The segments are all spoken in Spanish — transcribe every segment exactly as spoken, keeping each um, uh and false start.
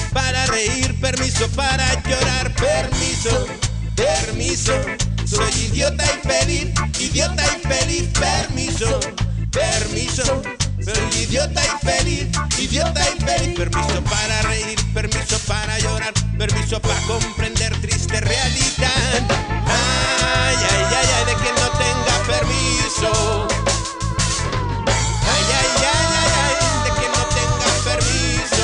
para reír, permiso para llorar, permiso, permiso. Soy idiota y feliz, idiota y feliz, permiso, permiso. Soy idiota y feliz, idiota y feliz. Permiso para reír, permiso para llorar, permiso para comprender triste realidad. Ay, ay, ay, ay, de que no tenga permiso. Ay, ay, ay, ay, ay, de que no tenga permiso.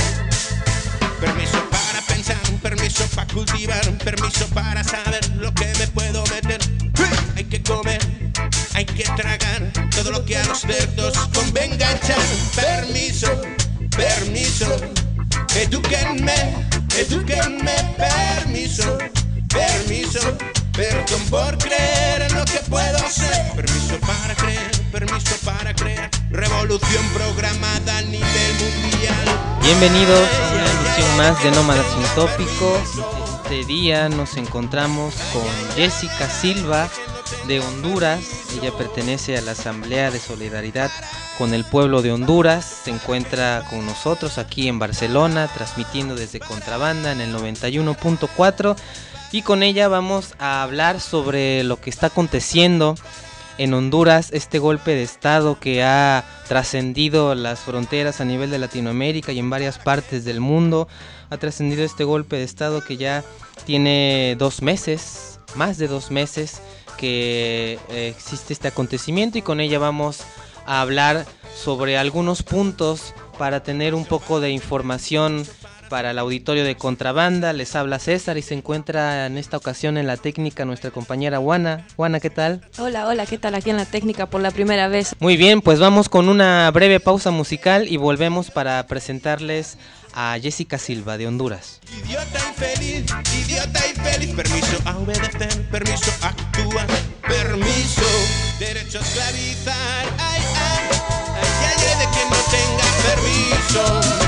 Permiso para pensar, permiso para cultivar, permiso para saber lo que me puedo meter. Hay que comer, hay que tragar todo lo que a los cerdos convenga echar. Permiso, permiso, edúquenme, edúquenme, permiso, permiso, perdón por creer en lo que puedo ser. Permiso para creer, permiso para creer, revolución programada a nivel mundial. Bienvenidos a una edición más de Nómadas Sin Tópico. Este día nos encontramos con Jessica Silva de Honduras. Ella pertenece a la Asamblea de Solidaridad con el Pueblo de Honduras. Se encuentra con nosotros aquí en Barcelona, transmitiendo desde Contrabanda en el noventa y uno punto cuatro. Y con ella vamos a hablar sobre lo que está aconteciendo en Honduras, este golpe de estado que ha trascendido las fronteras a nivel de Latinoamérica y en varias partes del mundo. Ha trascendido este golpe de estado que ya tiene dos meses, más de dos meses que eh, existe este acontecimiento, y con ella vamos a hablar sobre algunos puntos para tener un poco de información para el auditorio de Contrabanda. Les habla César y se encuentra en esta ocasión en la técnica nuestra compañera Juana. Juana, ¿qué tal? Hola, hola, ¿qué tal aquí en la técnica por la primera vez? Muy bien, pues vamos con una breve pausa musical y volvemos para presentarles a Jessica Silva de Honduras. Idiota y feliz, idiota y feliz, permiso a obedecer, permiso a actuar, permiso, derecho a esclavizar, ay, ay, ay, ay, ay, de que no tenga permiso.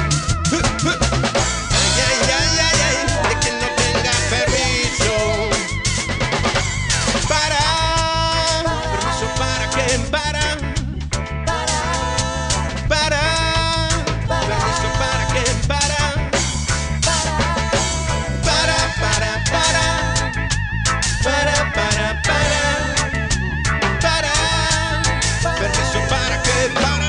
Ay, ay, ay, ay, ay, de que no tenga permiso. Para, permiso para que para, para, permiso para que para, para, para, para, para, para, para, para, permiso para que para.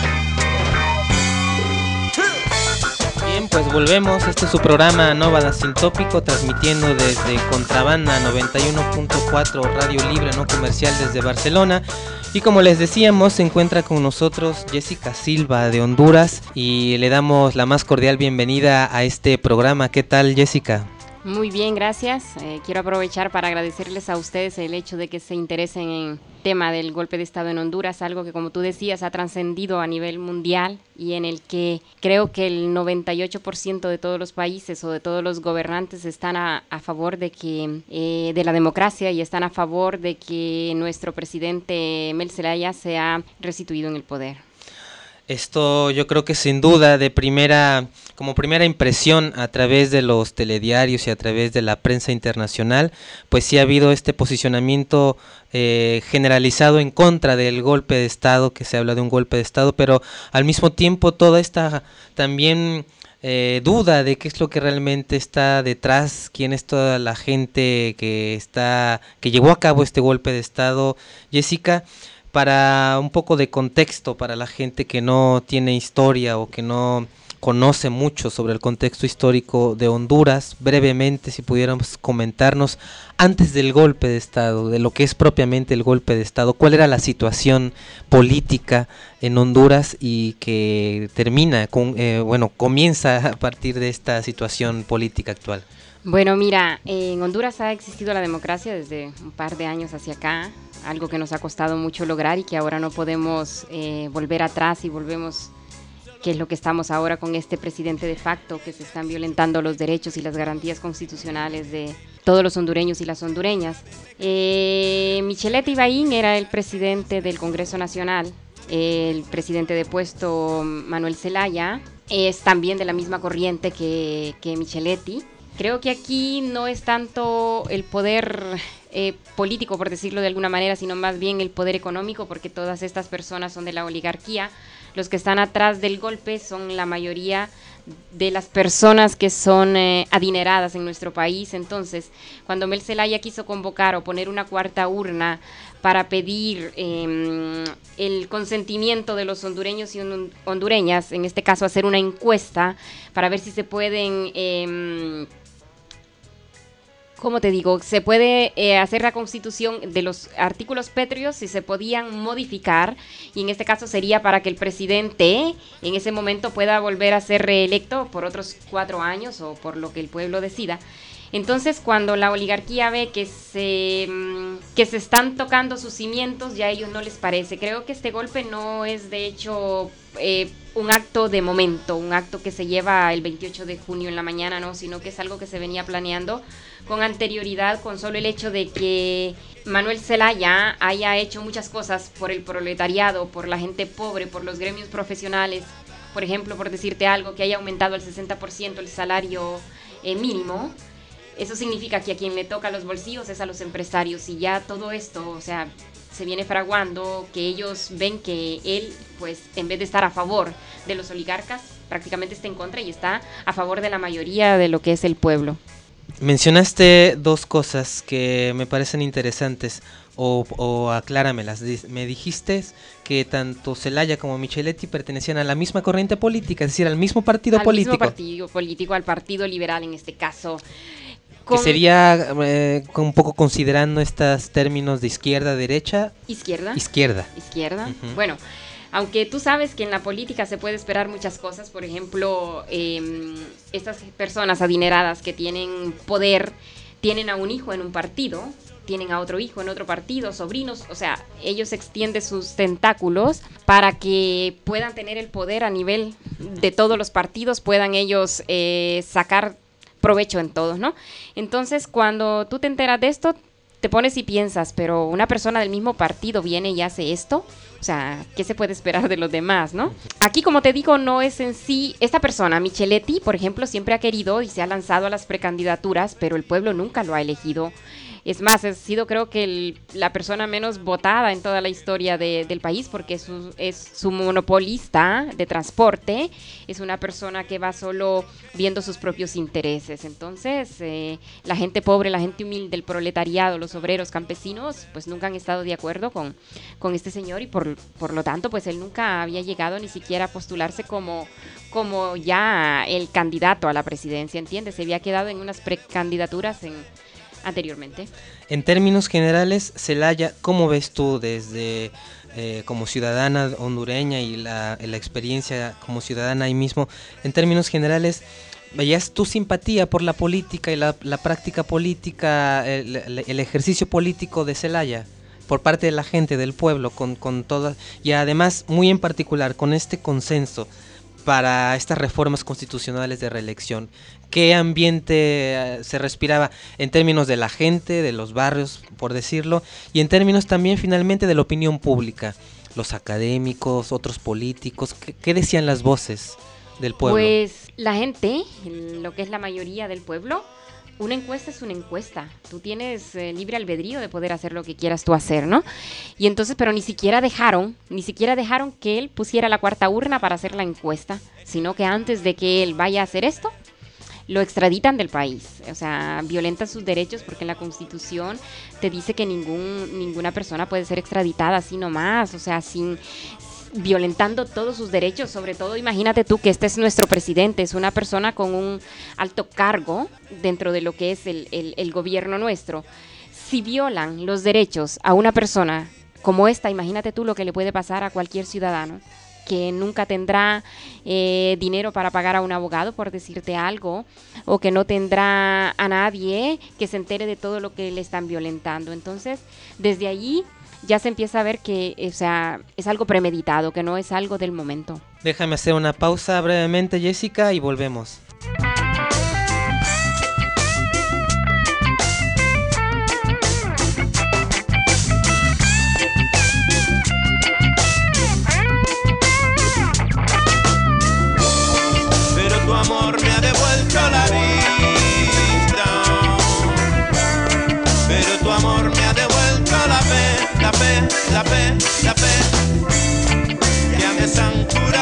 Bien, pues volvemos. Este es su programa Nómadas Sin Tópico, transmitiendo desde Contrabanda noventa y uno punto cuatro, radio libre no comercial desde Barcelona. Y como les decíamos, se encuentra con nosotros Jessica Silva de Honduras y le damos la más cordial bienvenida a este programa. ¿Qué tal, Jessica? Muy bien, gracias. Eh, quiero aprovechar para agradecerles a ustedes el hecho de que se interesen en el tema del golpe de estado en Honduras, algo que, como tú decías, ha trascendido a nivel mundial y en el que creo que el noventa y ocho por ciento de todos los países o de todos los gobernantes están a, a favor de que eh, de la democracia y están a favor de que nuestro presidente Mel Zelaya sea restituido en el poder. Esto yo creo que sin duda de primera, como primera impresión a través de los telediarios y a través de la prensa internacional, pues sí ha habido este posicionamiento eh, generalizado en contra del golpe de estado, que se habla de un golpe de estado, pero al mismo tiempo toda esta también eh, duda de qué es lo que realmente está detrás, quién es toda la gente que está, que llevó a cabo este golpe de estado. Jessica, para un poco de contexto para la gente que no tiene historia o que no conoce mucho sobre el contexto histórico de Honduras, brevemente si pudiéramos comentarnos antes del golpe de estado, de lo que es propiamente el golpe de estado, cuál era la situación política en Honduras y que termina, con, eh, bueno, comienza a partir de esta situación política actual. Bueno, mira, en Honduras ha existido la democracia desde un par de años hacia acá, algo que nos ha costado mucho lograr y que ahora no podemos eh, volver atrás y volvemos, que es lo que estamos ahora con este presidente de facto, que se están violentando los derechos y las garantías constitucionales de todos los hondureños y las hondureñas. Eh, Michelet Ibaín era el presidente del Congreso Nacional, el presidente depuesto Manuel Zelaya es también de la misma corriente que, que Micheletti. Creo que aquí no es tanto el poder eh, político, por decirlo de alguna manera, sino más bien el poder económico, porque todas estas personas son de la oligarquía. los que están atrás del golpe son la mayoría de las personas que son eh, adineradas en nuestro país. Entonces, cuando Mel Zelaya quiso convocar o poner una cuarta urna para pedir eh, el consentimiento de los hondureños y hondureñas, en este caso hacer una encuesta para ver si se pueden... Eh, ¿Cómo te digo? Se puede eh, hacer la constitución de los artículos pétreos si se podían modificar, y en este caso sería para que el presidente en ese momento pueda volver a ser reelecto por otros cuatro años o por lo que el pueblo decida. Entonces, cuando la oligarquía ve que se, que se están tocando sus cimientos, ya a ellos no les parece. Creo que este golpe no es, de hecho, eh, un acto de momento, un acto que se lleva el veintiocho de junio en la mañana, no, sino que es algo que se venía planeando con anterioridad, con solo el hecho de que Manuel Zelaya haya hecho muchas cosas por el proletariado, por la gente pobre, por los gremios profesionales. Por ejemplo, por decirte algo, que haya aumentado al sesenta por ciento el salario eh, mínimo. Eso significa que a quien le toca los bolsillos es a los empresarios, y ya todo esto, o sea, se viene fraguando, que ellos ven que él, pues, en vez de estar a favor de los oligarcas, prácticamente está en contra y está a favor de la mayoría de lo que es el pueblo. Mencionaste dos cosas que me parecen interesantes, o, o acláramelas. Me dijiste que tanto Zelaya como Micheletti pertenecían a la misma corriente política, es decir, al mismo partido al político. Al mismo partido político, al Partido Liberal en este caso. Con... Que sería eh, un poco considerando estos términos de izquierda-derecha. Izquierda. Izquierda. Izquierda. Uh-huh. Bueno, aunque tú sabes que en la política se puede esperar muchas cosas, por ejemplo, eh, estas personas adineradas que tienen poder, tienen a un hijo en un partido, tienen a otro hijo en otro partido, sobrinos, o sea, ellos extienden sus tentáculos para que puedan tener el poder a nivel de todos los partidos, puedan ellos eh, sacar provecho en todos, ¿no? Entonces, cuando tú te enteras de esto, te pones y piensas, pero una persona del mismo partido viene y hace esto, o sea, ¿qué se puede esperar de los demás, no? Aquí, como te digo, no es en sí, esta persona, Micheletti, por ejemplo, siempre ha querido y se ha lanzado a las precandidaturas, pero el pueblo nunca lo ha elegido. Es más, ha sido, creo que el, la persona menos votada en toda la historia de, del país, porque es su, es su monopolista de transporte, es una persona que va solo viendo sus propios intereses. Entonces, eh, la gente pobre, la gente humilde, el proletariado, los obreros, campesinos, pues nunca han estado de acuerdo con, con este señor, y por, por lo tanto, pues él nunca había llegado ni siquiera a postularse como, como ya el candidato a la presidencia, ¿entiendes? Se había quedado en unas precandidaturas en... anteriormente. En términos generales, Zelaya, ¿cómo ves tú desde eh, como ciudadana hondureña y la, la experiencia como ciudadana ahí mismo? En términos generales, ¿veías tu simpatía por la política y la, la práctica política, el, el ejercicio político de Zelaya por parte de la gente, del pueblo, con, con todas, y además, muy en particular, con este consenso para estas reformas constitucionales de reelección? ¿Qué ambiente se respiraba en términos de la gente, de los barrios, por decirlo, y en términos también finalmente de la opinión pública? Los académicos, otros políticos, ¿qué, qué decían las voces del pueblo? Pues la gente, lo que es la mayoría del pueblo, una encuesta es una encuesta. Tú tienes eh, libre albedrío de poder hacer lo que quieras tú hacer, ¿no? Y entonces, pero ni siquiera dejaron, ni siquiera dejaron que él pusiera la cuarta urna para hacer la encuesta, sino que antes de que él vaya a hacer esto, lo extraditan del país. O sea, violentan sus derechos, porque en la Constitución te dice que ningún, ninguna persona puede ser extraditada así nomás, o sea, sin... violentando todos sus derechos. Sobre todo, imagínate tú que este es nuestro presidente, es una persona con un alto cargo dentro de lo que es el, el, el gobierno nuestro. Si violan los derechos a una persona como esta, imagínate tú lo que le puede pasar a cualquier ciudadano que nunca tendrá eh, dinero para pagar a un abogado, por decirte algo, o que no tendrá a nadie que se entere de todo lo que le están violentando. Entonces, desde allí ya se empieza a ver que, o sea, es algo premeditado, que no es algo del momento. Déjame hacer una pausa brevemente, Jessica, y volvemos. Pero tu amor me ha devuelto la vida, pero tu amor me ha devuelto la fe, la fe, la fe, la fe, que me santura.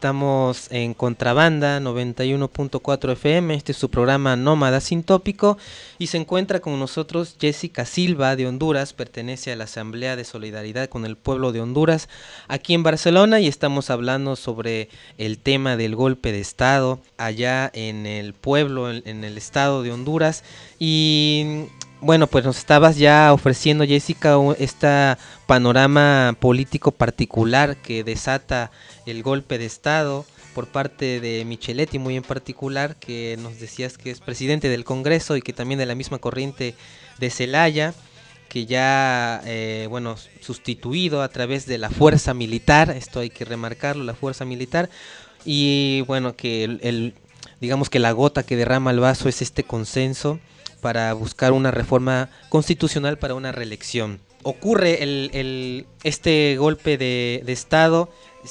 Estamos en Contrabanda noventa y uno punto cuatro F M, este es su programa Nómada Sin Tópico, y se encuentra con nosotros Jessica Silva de Honduras, pertenece a la Asamblea de Solidaridad con el Pueblo de Honduras aquí en Barcelona, y estamos hablando sobre el tema del golpe de Estado allá en el pueblo, en, en el estado de Honduras. Y bueno, pues nos estabas ya ofreciendo, Jessica, este panorama político particular que desata el golpe de Estado por parte de Micheletti, muy en particular, que nos decías que es presidente del Congreso y que también de la misma corriente de Zelaya, que ya, eh, bueno, sustituido a través de la fuerza militar, esto hay que remarcarlo, la fuerza militar, y bueno, que el, el digamos que la gota que derrama el vaso es este consenso para buscar una reforma constitucional para una reelección. Ocurre el, el, este golpe de, de Estado.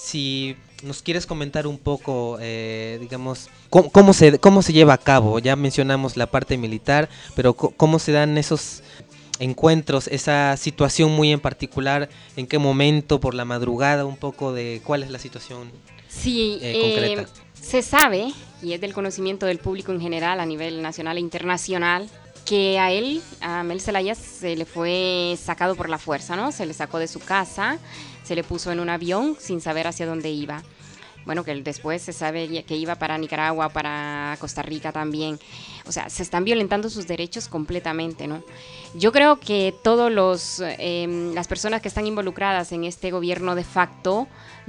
Si nos quieres comentar un poco, eh, digamos, cómo, cómo, se, cómo se lleva a cabo. Ya mencionamos la parte militar, pero cómo se dan esos encuentros, esa situación muy en particular, en qué momento, por la madrugada, un poco de cuál es la situación sí, eh, concreta. Eh, se sabe, y es del conocimiento del público en general a nivel nacional e internacional, que a él, a Mel Zelaya, se le fue sacado por la fuerza, ¿no? Se le sacó de su casa, se le puso en un avión sin saber hacia dónde iba. Bueno, que después se sabe que iba para Nicaragua, para Costa Rica también. O sea, se están violentando sus derechos completamente, ¿no? Yo creo que todos los eh, las personas que están involucradas en este gobierno de facto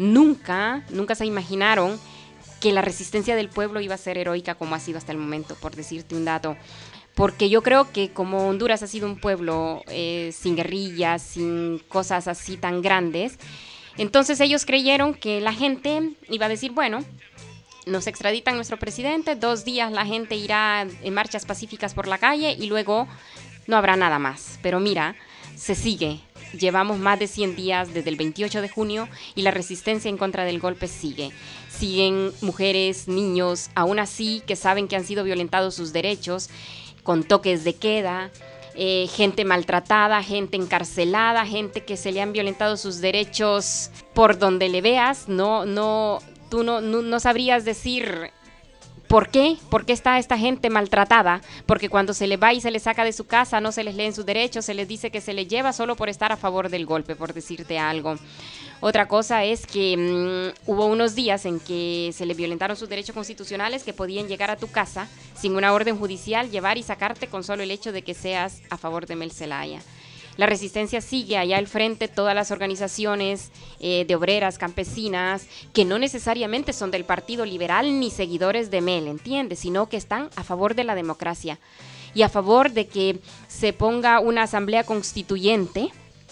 nunca, nunca se imaginaron que la resistencia del pueblo iba a ser heroica como ha sido hasta el momento, por decirte un dato. Porque yo creo que como Honduras ha sido un pueblo eh, sin guerrillas, sin cosas así tan grandes, entonces ellos creyeron que la gente iba a decir, bueno, nos extraditan nuestro presidente, dos días la gente irá en marchas pacíficas por la calle y luego no habrá nada más. Pero mira, se sigue. Llevamos más de cien días desde el veintiocho de junio y la resistencia en contra del golpe sigue. Siguen mujeres, niños, aún así que saben que han sido violentados sus derechos, con toques de queda, eh, gente maltratada, gente encarcelada, gente que se le han violentado sus derechos por donde le veas. No, no, tú no, no, no sabrías decir por qué, por qué está esta gente maltratada, porque cuando se le va y se le saca de su casa no se les leen sus derechos, se les dice que se les lleva solo por estar a favor del golpe, por decirte algo. Otra cosa es que mmm, hubo unos días en que se le violentaron sus derechos constitucionales, que podían llegar a tu casa sin una orden judicial, llevar y sacarte con solo el hecho de que seas a favor de Mel Zelaya. La resistencia sigue allá al frente, todas las organizaciones eh, de obreras, campesinas, que no necesariamente son del Partido Liberal ni seguidores de Mel, ¿entiendes? Sino que están a favor de la democracia y a favor de que se ponga una asamblea constituyente,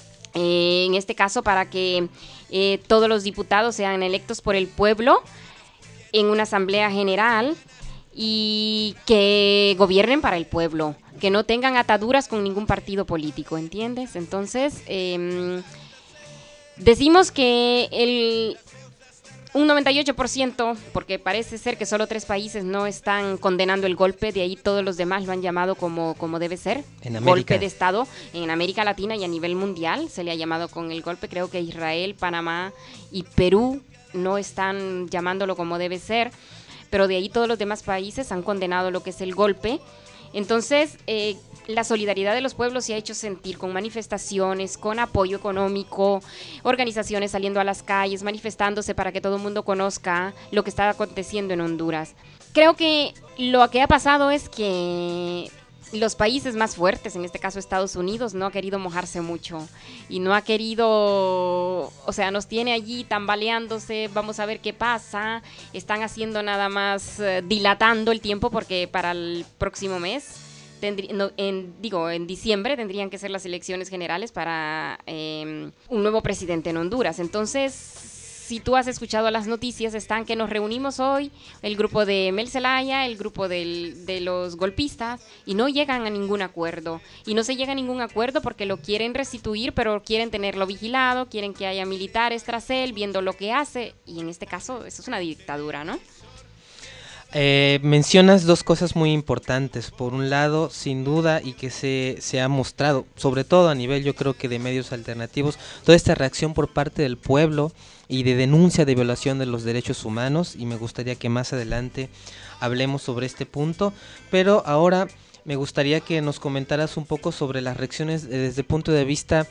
eh, en este caso para que eh, todos los diputados sean electos por el pueblo en una asamblea general y que gobiernen para el pueblo, que no tengan ataduras con ningún partido político, ¿entiendes? Entonces, eh, decimos que el, un noventa y ocho por ciento, porque parece ser que solo tres países no están condenando el golpe, de ahí todos los demás lo han llamado como, como debe ser, golpe de Estado. En América Latina y a nivel mundial se le ha llamado con el golpe, creo que Israel, Panamá y Perú no están llamándolo como debe ser, pero de ahí todos los demás países han condenado lo que es el golpe. Entonces, eh, la solidaridad de los pueblos se ha hecho sentir con manifestaciones, con apoyo económico, organizaciones saliendo a las calles, manifestándose para que todo el mundo conozca lo que está aconteciendo en Honduras. Creo que lo que ha pasado es que los países más fuertes, en este caso Estados Unidos, no ha querido mojarse mucho y no ha querido, o sea, nos tiene allí tambaleándose, vamos a ver qué pasa, están haciendo nada más, eh, dilatando el tiempo porque para el próximo mes, tendrí, no, en, digo, en diciembre tendrían que ser las elecciones generales para eh, un nuevo presidente en Honduras. Entonces, si tú has escuchado las noticias, están que nos reunimos hoy, el grupo de Mel Zelaya, el grupo del, de los golpistas, y no llegan a ningún acuerdo. Y no se llega a ningún acuerdo porque lo quieren restituir, pero quieren tenerlo vigilado, quieren que haya militares tras él, viendo lo que hace, y en este caso, eso es una dictadura, ¿no? Eh, mencionas dos cosas muy importantes. Por un lado, sin duda, y que se, se ha mostrado, sobre todo a nivel yo creo que de medios alternativos, toda esta reacción por parte del pueblo y de denuncia de violación de los derechos humanos, y me gustaría que más adelante hablemos sobre este punto, pero ahora me gustaría que nos comentaras un poco sobre las reacciones desde el punto de vista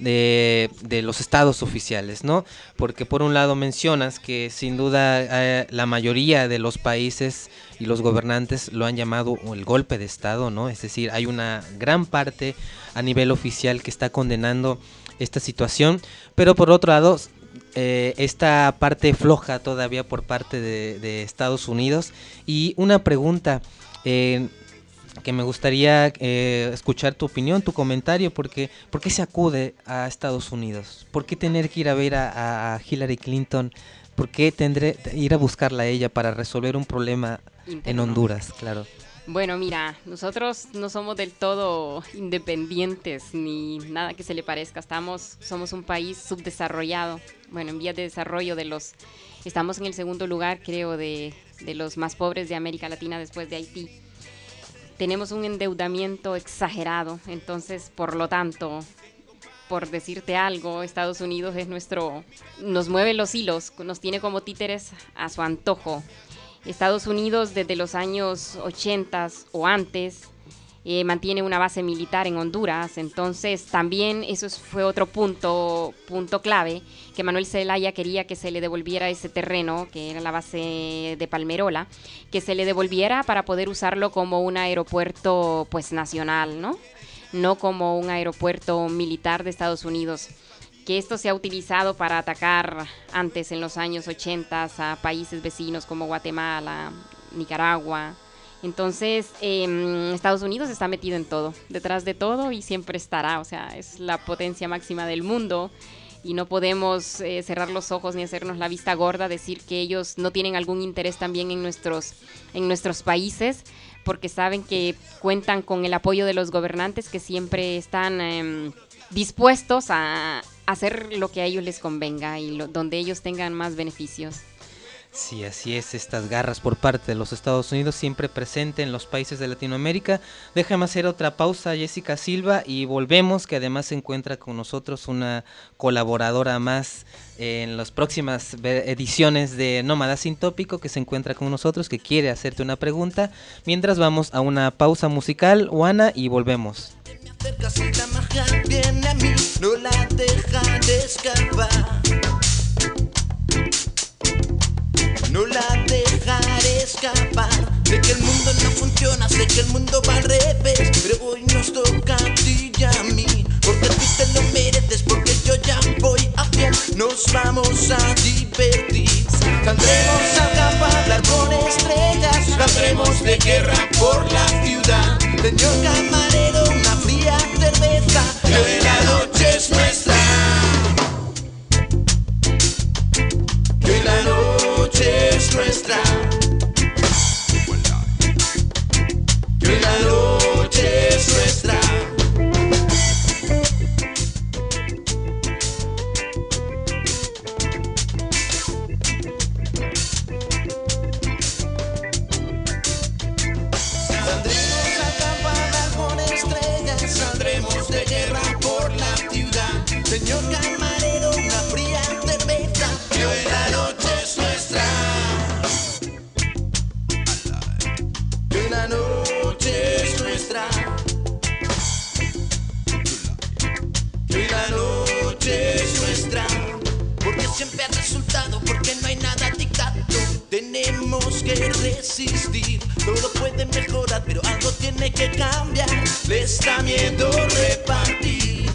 de, de los estados oficiales, ¿no? Porque por un lado mencionas que sin duda eh, la mayoría de los países y los gobernantes lo han llamado el golpe de estado, ¿no? Es decir, hay una gran parte a nivel oficial que está condenando esta situación, pero por otro lado eh, esta parte floja todavía por parte de, de Estados Unidos. Y una pregunta eh, que me gustaría eh, escuchar tu opinión, tu comentario, porque ¿por qué se acude a Estados Unidos? ¿Por qué tener que ir a ver a, a Hillary Clinton? ¿Por qué tendré ir a buscarla a ella para resolver un problema interno en Honduras? Claro. Bueno, mira, nosotros no somos del todo independientes ni nada que se le parezca. Estamos, somos un país subdesarrollado, bueno, en vías de desarrollo de los, estamos en el segundo lugar, creo, de, de los más pobres de América Latina después de Haití. Tenemos un endeudamiento exagerado, entonces, por lo tanto, por decirte algo, Estados Unidos es nuestro, nos mueve los hilos, nos tiene como títeres a su antojo. Estados Unidos desde los años ochenta o antes eh, mantiene una base militar en Honduras, entonces también eso fue otro punto, punto clave, que Manuel Zelaya quería que se le devolviera ese terreno, que era la base de Palmerola, que se le devolviera para poder usarlo como un aeropuerto pues nacional, ¿no? No como un aeropuerto militar de Estados Unidos. Que esto se ha utilizado para atacar antes en los años ochenta a países vecinos como Guatemala, Nicaragua. Entonces, eh, Estados Unidos está metido en todo, detrás de todo, y siempre estará. O sea, es la potencia máxima del mundo y no podemos eh, cerrar los ojos ni hacernos la vista gorda, decir que ellos no tienen algún interés también en nuestros, en nuestros países, porque saben que cuentan con el apoyo de los gobernantes que siempre están eh, dispuestos a hacer lo que a ellos les convenga y lo, donde ellos tengan más beneficios. Sí, así es, estas garras por parte de los Estados Unidos siempre presente en los países de Latinoamérica. Déjame hacer otra pausa, Jessica Silva, y volvemos, que además se encuentra con nosotros una colaboradora más en las próximas ediciones de Nómada Sin Tópico, que se encuentra con nosotros, que quiere hacerte una pregunta. Mientras vamos a una pausa musical, Juana, y volvemos. Si la magia viene a mí, no la dejaré escapar. No la dejaré escapar. Sé que el mundo no funciona, sé que el mundo va al revés, pero hoy nos toca a ti y a mí, porque tú te lo mereces, porque yo ya voy a bien. Nos vamos a divertir. Saldremos a cabalgar con estrellas, saldremos de guerra por la ciudad. Señor camarero, una fría cerveza, que hoy la noche es nuestra. Que hoy la noche es nuestra. Que hoy la noche es nuestra. Saldremos de guerra por la ciudad. Señor camarero, una fría cerveza, que hoy la noche es nuestra. Que hoy la noche es nuestra. Que hoy la noche es nuestra. Porque siempre ha resultado, porque no hay nada dictado. Tenemos que resistir. Todo puede mejorar, pero algo tiene que cambiar. Les da miedo repartir.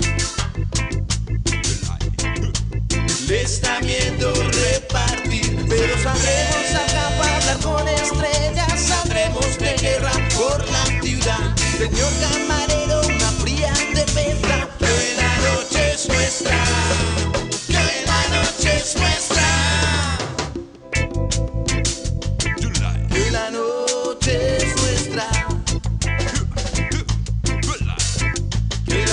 Les da miedo repartir. Pero saldremos a cabalgar con estrellas. Saldremos de guerra por la ciudad. Señor camarero, una fría cerveza, que hoy la noche es nuestra. Que hoy la noche es nuestra. Que hoy la noche es nuestra. Que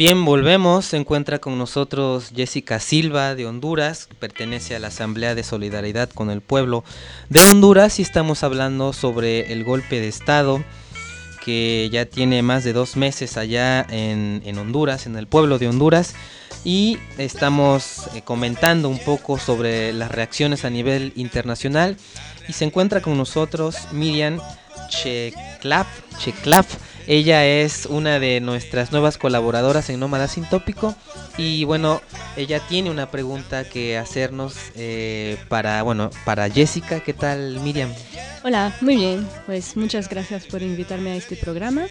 Bien, volvemos. Se encuentra con nosotros Jessica Silva de Honduras, pertenece a la Asamblea de Solidaridad con el Pueblo de Honduras y estamos hablando sobre el golpe de Estado que ya tiene más de dos meses allá en, en Honduras, en el pueblo de Honduras, y estamos eh, comentando un poco sobre las reacciones a nivel internacional y se encuentra con nosotros Miriam Checlaf, Checlaf. Ella es una de nuestras nuevas colaboradoras en Nómada Sin Tópico y bueno, ella tiene una pregunta que hacernos eh, para, bueno, para Jessica. ¿Qué tal, Miriam? Hola, muy bien, pues muchas gracias por invitarme a este programa.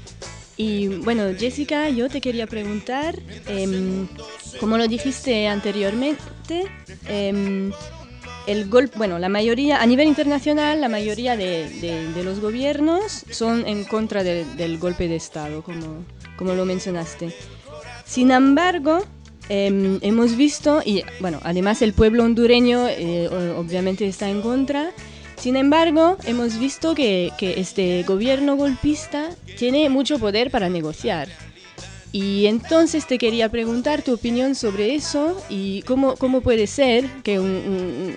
Y bueno, Jessica, yo te quería preguntar, eh, como lo dijiste anteriormente, eh, el golpe, bueno, la mayoría, a nivel internacional, la mayoría de, de, de los gobiernos son en contra de, del golpe de Estado, como, como lo mencionaste. Sin embargo, eh, hemos visto, y bueno, además el pueblo hondureño eh, obviamente está en contra. Sin embargo, hemos visto que, que este gobierno golpista tiene mucho poder para negociar. Y entonces te quería preguntar tu opinión sobre eso y cómo, cómo puede ser que un, un,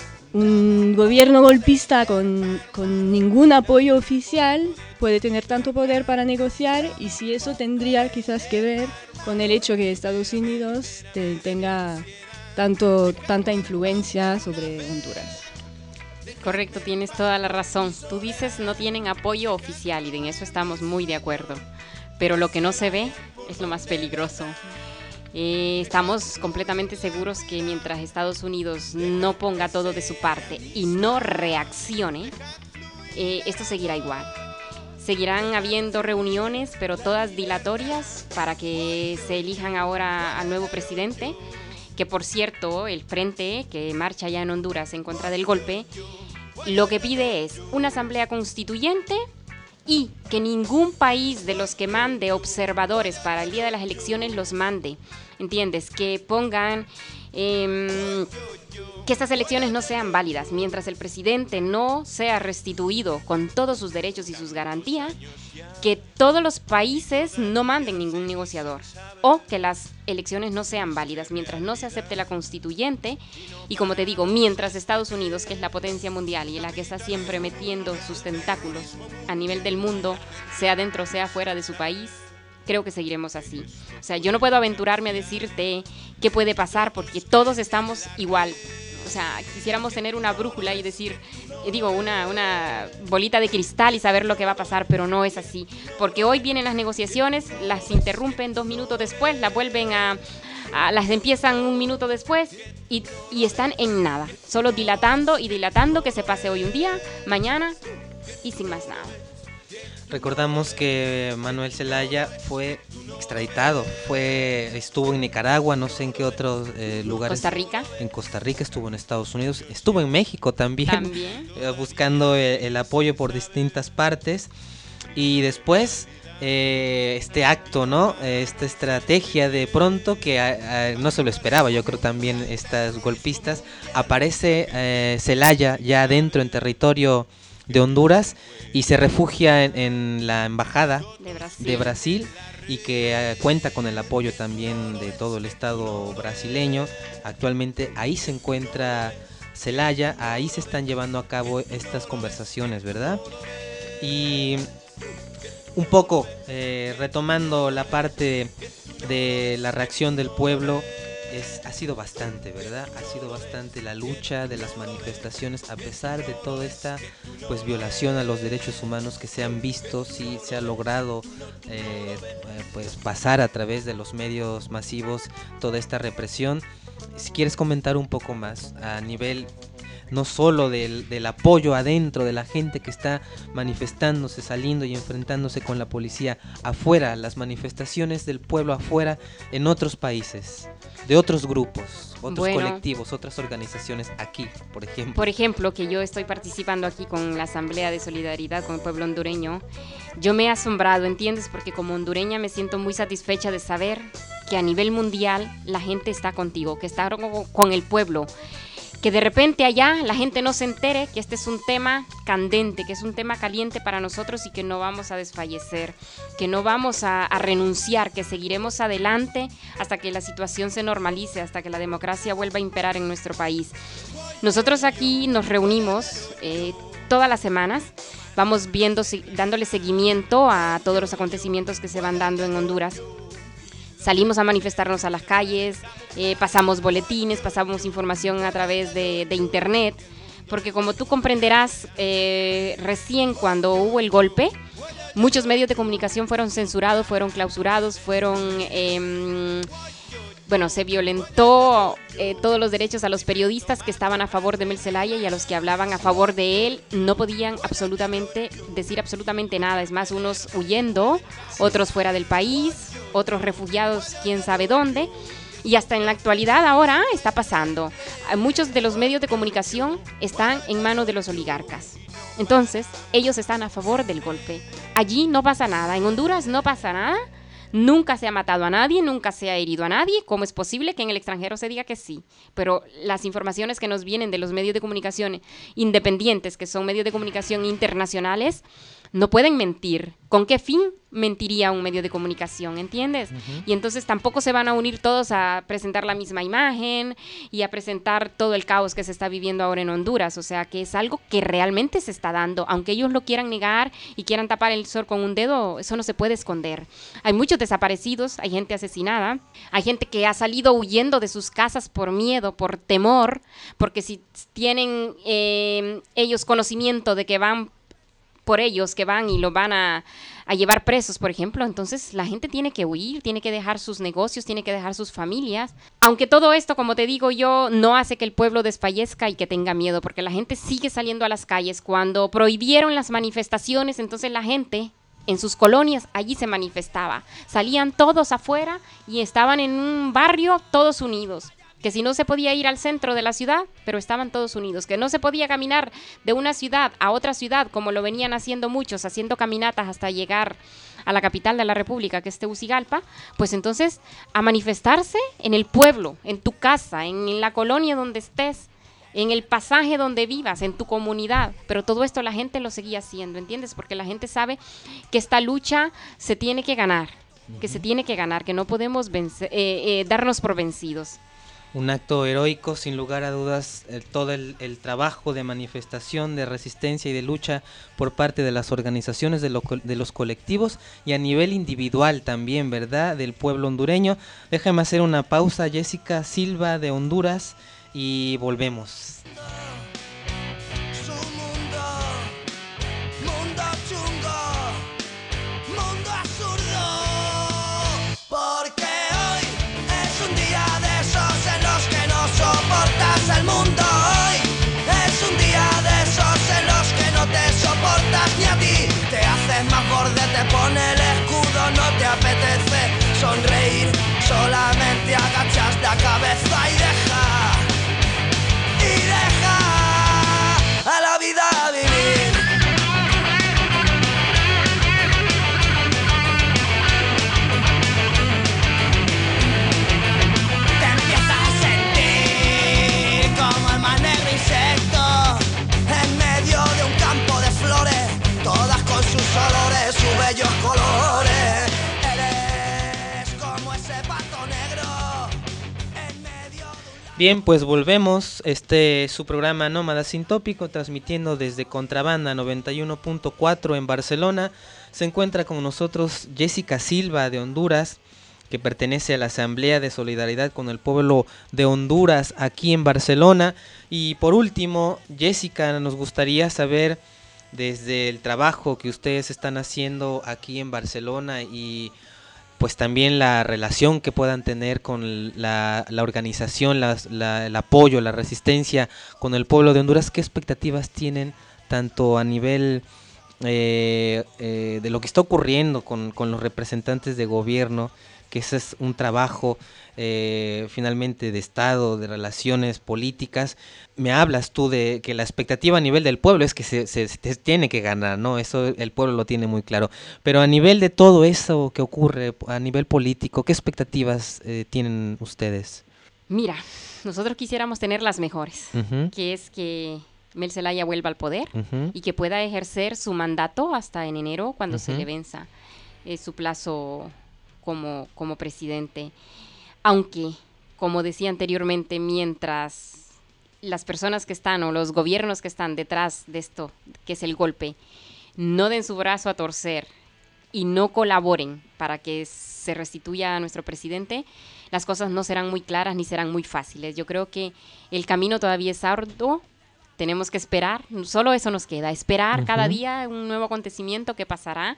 un gobierno golpista con, con ningún apoyo oficial puede tener tanto poder para negociar y si eso tendría quizás que ver con el hecho que Estados Unidos te, tenga tanto, tanta influencia sobre Honduras. Correcto, tienes toda la razón. Tú dices no tienen apoyo oficial y en eso estamos muy de acuerdo. Pero lo que no se ve es lo más peligroso. Eh, estamos completamente seguros que mientras Estados Unidos no ponga todo de su parte y no reaccione, eh, esto seguirá igual. Seguirán habiendo reuniones, pero todas dilatorias para que se elijan ahora al nuevo presidente, que por cierto, el frente que marcha allá en Honduras en contra del golpe, lo que pide es una asamblea constituyente y que ningún país de los que mande observadores para el día de las elecciones los mande, ¿entiendes? Que pongan eh, que estas elecciones no sean válidas mientras el presidente no sea restituido con todos sus derechos y sus garantías, que todos los países no manden ningún negociador o que las elecciones no sean válidas mientras no se acepte la constituyente y como te digo, mientras Estados Unidos, que es la potencia mundial y la que está siempre metiendo sus tentáculos a nivel del mundo, sea dentro o sea fuera de su país, creo que seguiremos así. O sea, yo no puedo aventurarme a decirte qué puede pasar porque todos estamos igual. O sea, quisiéramos tener una brújula y decir, digo, una, una bolita de cristal y saber lo que va a pasar, pero no es así. Porque hoy vienen las negociaciones, las interrumpen dos minutos después, las vuelven a, a las empiezan un minuto después y, y están en nada. Solo dilatando y dilatando que se pase hoy un día, mañana y sin más nada. Recordamos que Manuel Zelaya fue extraditado, fue estuvo en Nicaragua, no sé en qué otros eh, lugares. Costa Rica. En Costa Rica, estuvo en Estados Unidos, estuvo en México también, También. Eh, buscando el, el apoyo por distintas partes. Y después eh, este acto, ¿no? Esta estrategia de pronto que a, a, no se lo esperaba, yo creo también estas golpistas, aparece eh, Zelaya ya adentro en territorio de Honduras y se refugia en, en la embajada de Brasil, de Brasil y que eh, cuenta con el apoyo también de todo el Estado brasileño. Actualmente ahí se encuentra Zelaya, ahí se están llevando a cabo estas conversaciones, ¿verdad? Y un poco eh, retomando la parte de la reacción del pueblo, Es, ha sido bastante, ¿verdad? Ha sido bastante la lucha de las manifestaciones a pesar de toda esta pues violación a los derechos humanos que se han visto. Sí se ha logrado eh, pues pasar a través de los medios masivos toda esta represión. Si quieres comentar un poco más a nivel no solo del, del apoyo adentro de la gente que está manifestándose, saliendo y enfrentándose con la policía afuera, las manifestaciones del pueblo afuera en otros países, de otros grupos, otros bueno, colectivos, otras organizaciones aquí, por ejemplo. Por ejemplo, que yo estoy participando aquí con la Asamblea de Solidaridad con el pueblo hondureño, yo me he asombrado, ¿entiendes? Porque como hondureña me siento muy satisfecha de saber que a nivel mundial la gente está contigo, que está con el pueblo. que de repente allá la gente no se entere que este es un tema candente, que es un tema caliente para nosotros y que no vamos a desfallecer, que no vamos a, a renunciar, que seguiremos adelante hasta que la situación se normalice, hasta que la democracia vuelva a imperar en nuestro país. Nosotros aquí nos reunimos eh, todas las semanas, vamos viendo, dándole seguimiento a todos los acontecimientos que se van dando en Honduras. Salimos a manifestarnos a las calles, eh, pasamos boletines, pasamos información a través de, de internet, porque como tú comprenderás, eh, recién cuando hubo el golpe, muchos medios de comunicación fueron censurados, fueron clausurados, fueron... Eh, Bueno, se violentó eh, todos los derechos a los periodistas que estaban a favor de Mel Zelaya y a los que hablaban a favor de él. No podían absolutamente decir absolutamente nada. Es más, unos huyendo, otros fuera del país, otros refugiados quién sabe dónde. Y hasta en la actualidad ahora está pasando. Muchos de los medios de comunicación están en manos de los oligarcas. Entonces, ellos están a favor del golpe. Allí no pasa nada. En Honduras no pasa nada. Nunca se ha matado a nadie, nunca se ha herido a nadie. ¿Cómo es posible que en el extranjero se diga que sí? Pero las informaciones que nos vienen de los medios de comunicación independientes, que son medios de comunicación internacionales, no pueden mentir. ¿Con qué fin mentiría un medio de comunicación? ¿Entiendes? Uh-huh. Y entonces tampoco se van a unir todos a presentar la misma imagen y a presentar todo el caos que se está viviendo ahora en Honduras. O sea, que es algo que realmente se está dando. Aunque ellos lo quieran negar y quieran tapar el sol con un dedo, eso no se puede esconder. Hay muchos desaparecidos, hay gente asesinada, hay gente que ha salido huyendo de sus casas por miedo, por temor, porque si tienen eh, ellos conocimiento de que van por ellos, que van y lo van a, a llevar presos, por ejemplo, entonces la gente tiene que huir, tiene que dejar sus negocios, tiene que dejar sus familias. Aunque todo esto, como te digo yo, no hace que el pueblo desfallezca y que tenga miedo, porque la gente sigue saliendo a las calles. Cuando prohibieron las manifestaciones, entonces la gente en sus colonias allí se manifestaba. Salían todos afuera y estaban en un barrio todos unidos. Que si no se podía ir al centro de la ciudad, pero estaban todos unidos, que no se podía caminar de una ciudad a otra ciudad, como lo venían haciendo muchos, haciendo caminatas hasta llegar a la capital de la República, que es Tegucigalpa, pues entonces a manifestarse en el pueblo, en tu casa, en la colonia donde estés, en el pasaje donde vivas, en tu comunidad, pero todo esto la gente lo seguía haciendo, ¿entiendes? Porque la gente sabe que esta lucha se tiene que ganar, que se tiene que ganar, que no podemos vencer, eh, eh, darnos por vencidos. Un acto heroico, sin lugar a dudas, eh, todo el, el trabajo de manifestación, de resistencia y de lucha por parte de las organizaciones, de, lo, de los colectivos y a nivel individual también, ¿verdad?, del pueblo hondureño. Déjame hacer una pausa, Jessica Silva de Honduras, y volvemos. El mundo hoy es un día de esos en los que no te soportas ni a ti. Te haces más borde, te pone el escudo, no te apetece sonreír. Solamente agachas la cabeza y deja, y deja a la vida vivir. Sus olores, sus bellos colores. Eres como ese pato negro en medio de un... Bien, pues volvemos. Este es su programa Nómada Sin Tópico, transmitiendo desde Contrabanda noventa y uno punto cuatro en Barcelona. Se encuentra con nosotros Jessica Silva de Honduras, que pertenece a la Asamblea de Solidaridad con el Pueblo de Honduras aquí en Barcelona. Y por último, Jessica, nos gustaría saber, desde el trabajo que ustedes están haciendo aquí en Barcelona y pues también la relación que puedan tener con la, la organización, la, la, el apoyo, la resistencia con el pueblo de Honduras, ¿qué expectativas tienen tanto a nivel eh, eh, de lo que está ocurriendo con, con los representantes de gobierno, que ese es un trabajo eh, finalmente de Estado, de relaciones políticas? Me hablas tú de que la expectativa a nivel del pueblo es que se, se, se tiene que ganar, ¿no? Eso el pueblo lo tiene muy claro. Pero a nivel de todo eso que ocurre, a nivel político, ¿qué expectativas eh, tienen ustedes? Mira, nosotros quisiéramos tener las mejores, Uh-huh. que es que Mel Zelaya vuelva al poder Uh-huh. y que pueda ejercer su mandato hasta en enero, cuando se Ujú. le venza eh, su plazo como, como presidente. Aunque, como decía anteriormente, mientras las personas que están o los gobiernos que están detrás de esto, que es el golpe, no den su brazo a torcer y no colaboren para que se restituya a nuestro presidente, las cosas no serán muy claras ni serán muy fáciles. Yo creo que el camino todavía es arduo. Tenemos que esperar, solo eso nos queda, esperar Ujú. cada día un nuevo acontecimiento que pasará,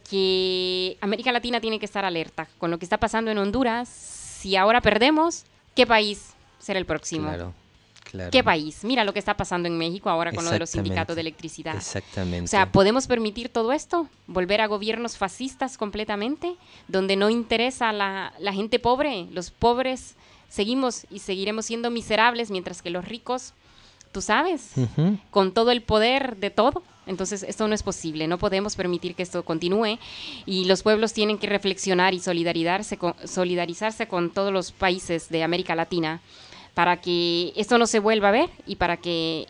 porque América Latina tiene que estar alerta con lo que está pasando en Honduras. Si ahora perdemos, ¿qué país será el próximo? Claro, claro. ¿Qué país? Mira lo que está pasando en México ahora con lo de los Exactamente. sindicatos de electricidad. Exactamente. O sea, ¿podemos permitir todo esto? ¿Volver a gobiernos fascistas completamente? Donde no interesa la, la gente pobre. Los pobres seguimos y seguiremos siendo miserables, mientras que los ricos, tú sabes, Ujú. con todo el poder de todo. Entonces, esto no es posible. No podemos permitir que esto continúe. Y los pueblos tienen que reflexionar y solidarizarse con, solidarizarse con todos los países de América Latina para que esto no se vuelva a ver y para que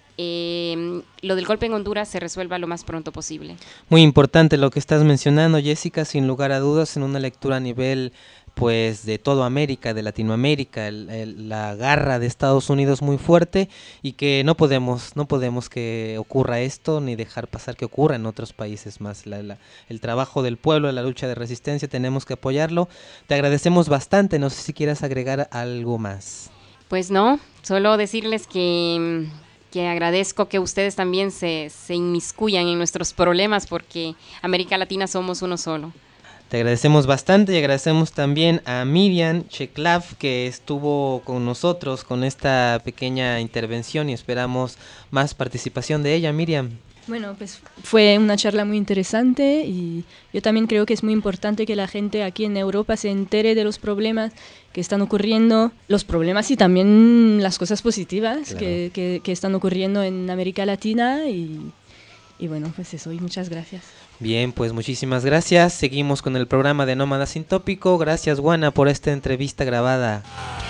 eh, lo del golpe en Honduras se resuelva lo más pronto posible. Muy importante lo que estás mencionando, Jessica, sin lugar a dudas, en una lectura a nivel pues de toda América, de Latinoamérica, el, el, la garra de Estados Unidos muy fuerte y que no podemos, no podemos que ocurra esto ni dejar pasar que ocurra en otros países más. La, la, el trabajo del pueblo, la lucha de resistencia, tenemos que apoyarlo. Te agradecemos bastante, no sé si quieras agregar algo más. Pues no, solo decirles que, que agradezco que ustedes también se, se inmiscuyan en nuestros problemas, porque América Latina somos uno solo. Te agradecemos bastante y agradecemos también a Miriam Checlav, que estuvo con nosotros con esta pequeña intervención y esperamos más participación de ella. Miriam. Bueno, pues fue una charla muy interesante y yo también creo que es muy importante que la gente aquí en Europa se entere de los problemas que están ocurriendo, los problemas y también las cosas positivas Claro. que, que, que están ocurriendo en América Latina y, y bueno, pues eso, y muchas gracias. Bien, pues muchísimas gracias. Seguimos con el programa de Nómada Sin Tópico. Gracias, Juana, por esta entrevista grabada.